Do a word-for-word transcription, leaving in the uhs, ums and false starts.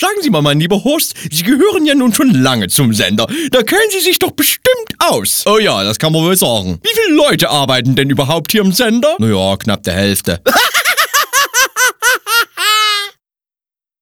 sagen Sie mal, mein lieber Horst, Sie gehören ja nun schon lange zum Sender. Da kennen Sie sich doch bestimmt aus. Oh ja, das kann man wohl sagen. Wie viele Leute arbeiten denn überhaupt hier im Sender? Naja, knapp der Hälfte.